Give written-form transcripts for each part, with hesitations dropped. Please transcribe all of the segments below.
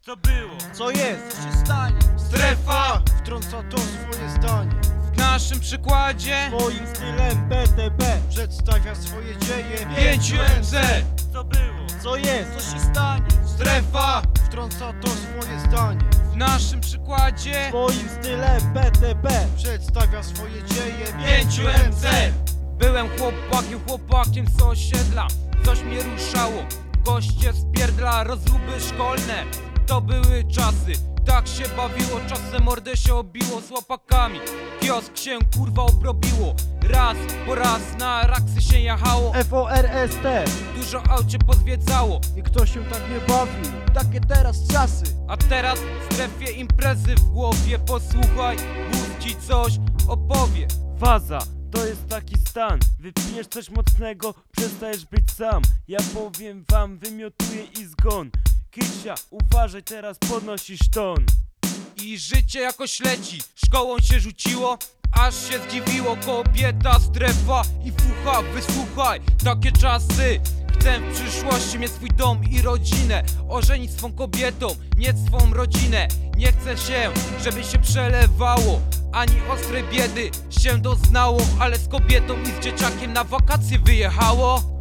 Co było? Co jest? Co się stanie? Strefa! Wtrąca to swoje zdanie. W naszym przykładzie Swoim stylem BTB Przedstawia swoje dzieje. 5MC. Co było? Co jest? Co się stanie? Strefa! Wtrąca to swoje zdanie. W naszym przykładzie Swoim stylem BTB Przedstawia swoje dzieje. 5MC. Byłem chłopakiem z osiedla. Coś mnie ruszało, goście z pierdla, rozruby szkolne. To były czasy, tak się bawiło. Czasem mordę się obiło z łapakami. Kiosk się kurwa obrobiło. Raz po raz na raksy się jechało. FORST Dużo aucie pozwiedzało. i kto się tak nie bawił? Takie teraz czasy. A teraz w strefie imprezy w głowie. Posłuchaj, Bóg ci coś opowie. Faza, to jest taki stan. Wypijesz coś mocnego, przestajesz być sam. Ja powiem wam, wymiotuję i zgon. Kisia, uważaj, teraz podnosisz ton. I życie jakoś leci, szkołą się rzuciło, aż się zdziwiło. Kobieta, strefa i fucha, wysłuchaj, takie czasy. Chcę w przyszłości mieć swój dom i rodzinę, ożenić swą kobietą, mieć swą rodzinę. Nie chcę się, żeby się przelewało, ani ostrej biedy się doznało, ale z kobietą i z dzieciakiem na wakacje wyjechało.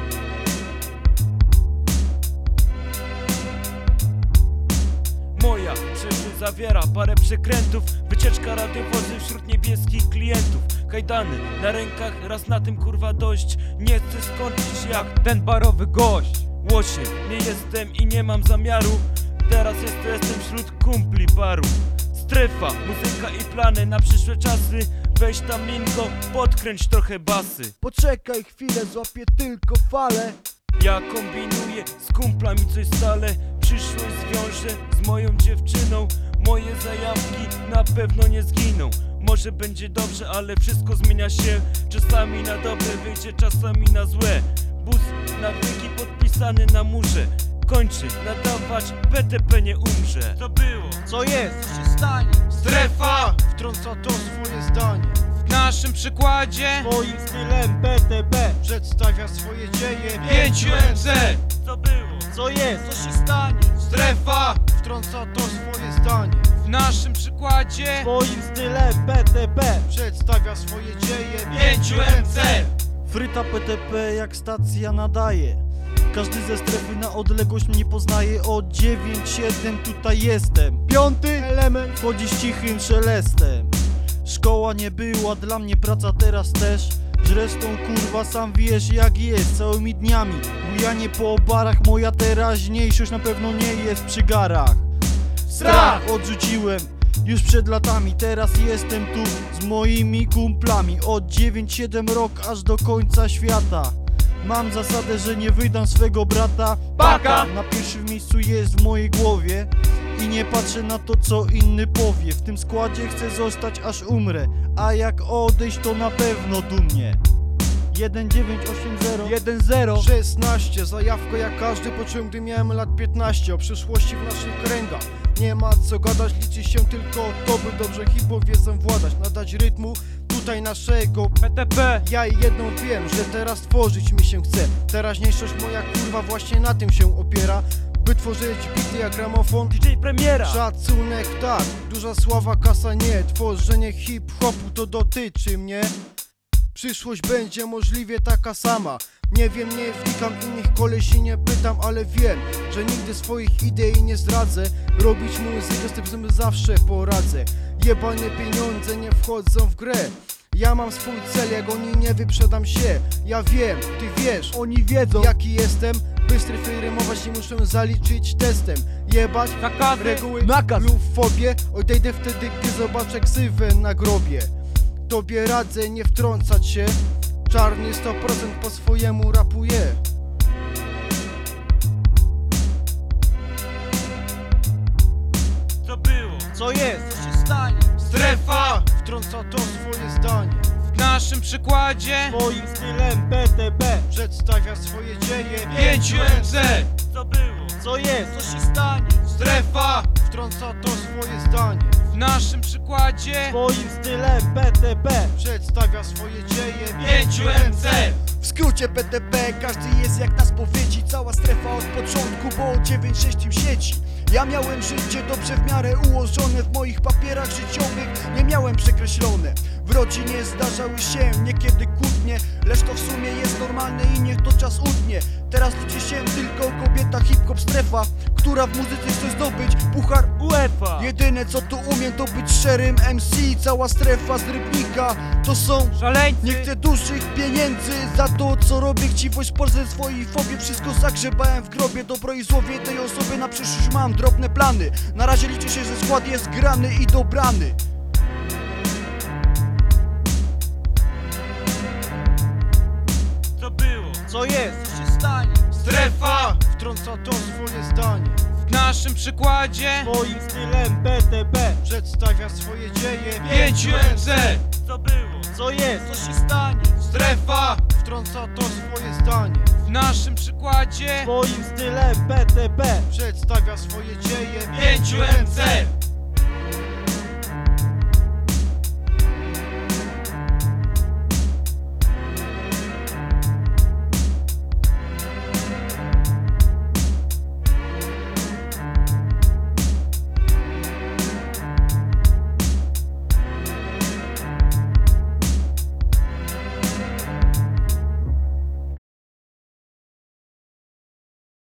Moja przyszłość zawiera parę przekrętów. Wycieczka radiowozy wśród niebieskich klientów. Kajdany na rękach, raz na tym kurwa dość. Nie chcę skończyć jak Ten barowy gość. łosiem. Nie jestem i nie mam zamiaru. Teraz jestem wśród kumpli baru. Strefa, muzyka i plany na przyszłe czasy. Weź tam mingo, podkręć trochę basy. Poczekaj chwilę, złapię tylko falę. Ja kombinuję z kumplami coś stale. Przyszłość zwiążę z moją dziewczyną. Moje zajawki na pewno nie zginą. Może będzie dobrze, ale wszystko zmienia się. Czasami na dobre wyjdzie, czasami na złe. Bus nawyki podpisany na murze. Kończy nadawać, BTP nie umrze. Co było? Co jest? Co się stanie? Strefa! Wtrąca to swoje zdanie. W naszym przykładzie Swoim stylem BTB Przedstawia swoje dzieje. 5MC. Co było? Co jest? Co się stanie? Strefa! Wtrąca to swoje zdanie. W naszym przykładzie Swoim stylem BTB Przedstawia swoje dzieje. 5MC. Fryta PTP jak stacja nadaje. Każdy ze strefy na odległość mnie poznaje. Od 9-7 tutaj jestem. Piąty element wchodzi z cichym szelestem. Szkoła nie była dla mnie, praca teraz też. Zresztą kurwa sam wiesz jak jest. Całymi dniami bujanie po barach. Moja teraźniejszość na pewno nie jest przy garach. Strach odrzuciłem już przed latami. Teraz jestem tu z moimi kumplami. Od 9-7 rok aż do końca świata. Mam zasadę, że nie wydam swego brata. Paka! Na pierwszym miejscu jest w mojej głowie. I nie patrzę na to co inny powie. W tym składzie chcę zostać aż umrę. A jak odejść to na pewno dumnie. 1980 16, zajawka jak każdy poczułem, gdy miałem lat 15. O przyszłości w naszych kręgach nie ma co gadać, liczy się tylko to, by dobrze hip-hop władać. Nadać rytmu tutaj naszego BTP. ja i jedną wiem, że teraz tworzyć mi się chce. Teraźniejszość moja kurwa właśnie na tym się opiera, by tworzyć bity jak gramofon. DJ premiera. Szacunek tak, duża sława, kasa nie. Tworzenie hip-hopu to dotyczy mnie. Przyszłość będzie możliwie taka sama. Nie wiem, nie wnikam, innych kolesi nie pytam, ale wiem, że nigdy swoich idei nie zdradzę. Robić muzykę z tym zawsze poradzę. Jebane pieniądze nie wchodzą w grę. Ja mam swój cel, jak oni nie wyprzedam się. Ja wiem, ty wiesz, Oni wiedzą jaki jestem. Bystry rymować nie muszę zaliczyć testem. Jebać Zakazy. reguły Nakaz. lub fobię. Odejdę wtedy, gdy zobaczę ksywę na grobie. Tobie radzę nie wtrącać się. Czarny 100% po swojemu rapuje. Co było? Co jest? Co się stanie? Strefa! Wtrąca to swoje zdanie. W naszym przykładzie Swoim stylem BTB Przedstawia swoje dzieje. 5MC. Co było? Co jest? Co się stanie? Strefa! Wtrąca to swoje zdanie. W naszym przykładzie Swoim stylem BTB Przedstawia swoje dzieje. 5MC. W skrócie PTP, każdy jest jak na spowiedzi. Cała strefa od początku, bo 9-6 im sieci. Ja miałem życie dobrze w miarę ułożone, w moich papierach życiowych nie miałem przekreślone. W rodzinie zdarzały się niekiedy kłótnie, lecz to w sumie jest normalne i niech to czas utnie. Teraz liczy się tylko kobieta hip-hop strefa, która w muzyce chce zdobyć puchar UEFA. Jedyne co tu umiem to być szczerym MC. Cała strefa z Rybnika to są Szaleńcy. nie chcę dużych pieniędzy za to co robię, chciwość Polsce swojej fobie. Wszystko zagrzebałem w grobie, dobro i złowie tej osoby. Na przyszłość mam drobne plany. Na razie liczy się, że skład jest grany i dobrany. Co było? Co jest? Co się stanie? Strefa Wtrąca to swoje zdanie. w naszym przykładzie Moim stylem BTB. Przedstawia swoje dzieje. 5 MC. Co było? Co jest? Co się stanie? Strefa Wtrąca to swoje zdanie. w naszym przykładzie Moim stylem BTB. Przedstawia swoje dzieje. 5 MC.